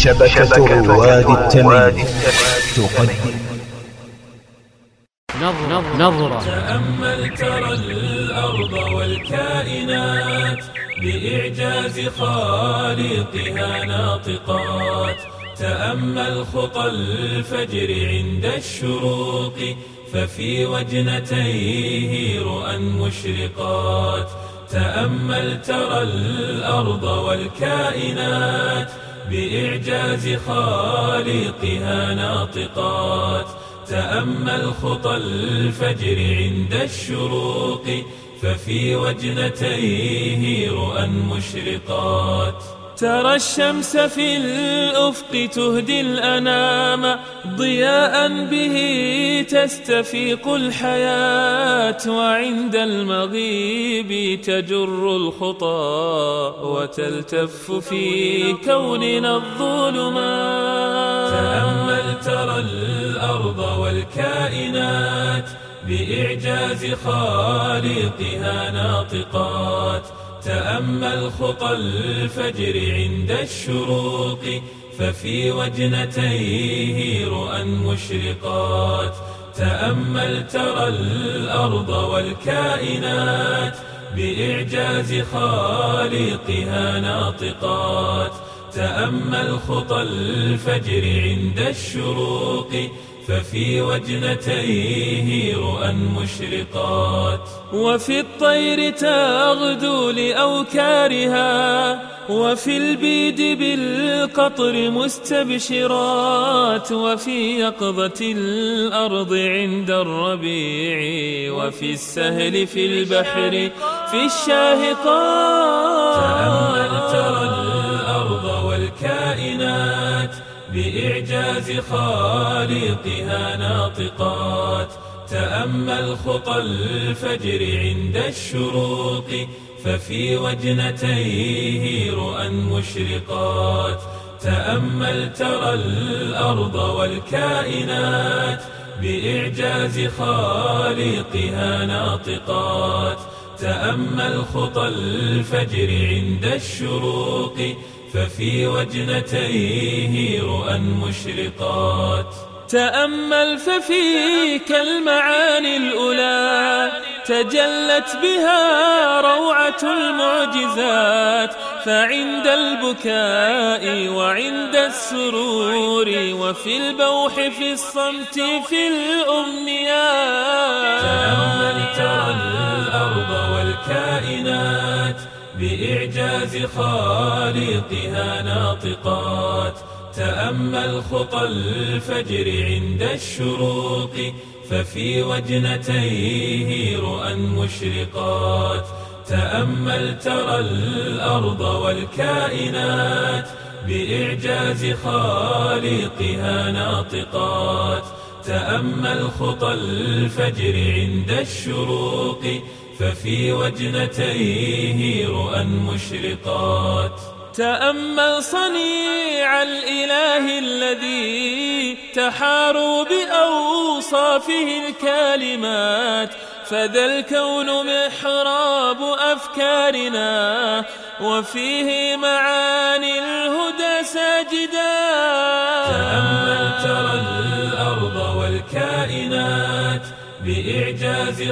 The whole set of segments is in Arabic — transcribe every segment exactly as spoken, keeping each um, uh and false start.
شبكة رواد التمييز تقدم نظرة نظرة تأمل ترى الأرض والكائنات بإعجاز خالقها ناطقات. تأمل خطى الفجر عند الشروق ففي وجنتيه رؤى مشرقات. تأمل ترى الأرض والكائنات بإعجاز خالقها ناطقات. تأمل خطى الفجر عند الشروق ففي وجنتيه رؤى مشرقات. ترى الشمس في الأفق تهدي الأنام ضياء به تستفيق الحياة، وعند المغيب تجر الخطى وتلتف في كوننا الظلمات. تأمل ترى الأرض والكائنات بإعجاز خالقها ناطقات. تأمل خطى الفجر عند الشروق ففي وجنتيه رؤى مشرقات. تأمل ترى الأرض والكائنات بإعجاز خالقها ناطقات. تأمل خطى الفجر عند الشروق ففي وجنتيه رؤى مشرقات. وفي الطير تغدو لأوكارها وفي البيد بالقطر مستبشرات، وفي يقظة الأرض عند الربيع وفي السهل في البحر في الشاهقات. تأمل ترى الأرض والكائنات بإعجاز خالقها ناطقات. تأمل خطى الفجر عند الشروق ففي وجنتيه رؤى مشرقات. تأمل ترى الأرض والكائنات بإعجاز خالقها ناطقات. تأمل خطى الفجر عند الشروق ففي وجنتيه رؤى مشرقات. تأمل ففيك المعاني الأولى تجلت بها روعة المعجزات، فعند البكاء وعند السرور وفي البوح في الصمت في الأمنيات. تأمل ترى الأرض والكائنات بإعجاز خالقها ناطقات. تأمل خطى الفجر عند الشروق ففي وجنتيه رؤى مشرقات. تأمل ترى الأرض والكائنات بإعجاز خالقها ناطقات. تأمل خطى الفجر عند الشروق ففي وجنتيه رؤى مشرقات. تأمل صنيع الإله الذي تحاروا بأوصافه الكالمات، فذا الكون محراب أفكارنا وفيه معاني الهدى ساجدات. تأمل ترى الأرض والكائنات بإعجاز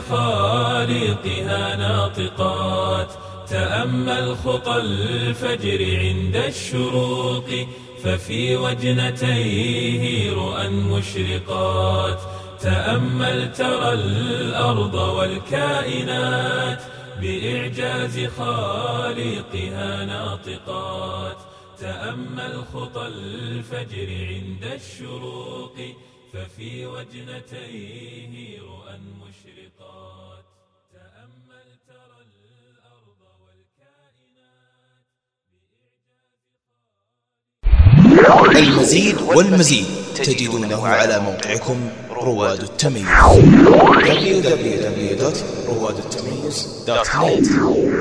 خالقها ناطقات. تأمل خطى الفجر عند الشروق ففي وجنتيه رؤى مشرقات. تأمل ترى الأرض والكائنات بإعجاز خالقها ناطقات. تأمل خطى الفجر عند الشروق ففي وجنتيه رؤى مشرقات. تأمل ترى الأرض والكائنات. المزيد والمزيد تجدونه على موقعكم رواد التمييز دبليو دبليو دبليو دوت رواد التمييز دوت نت.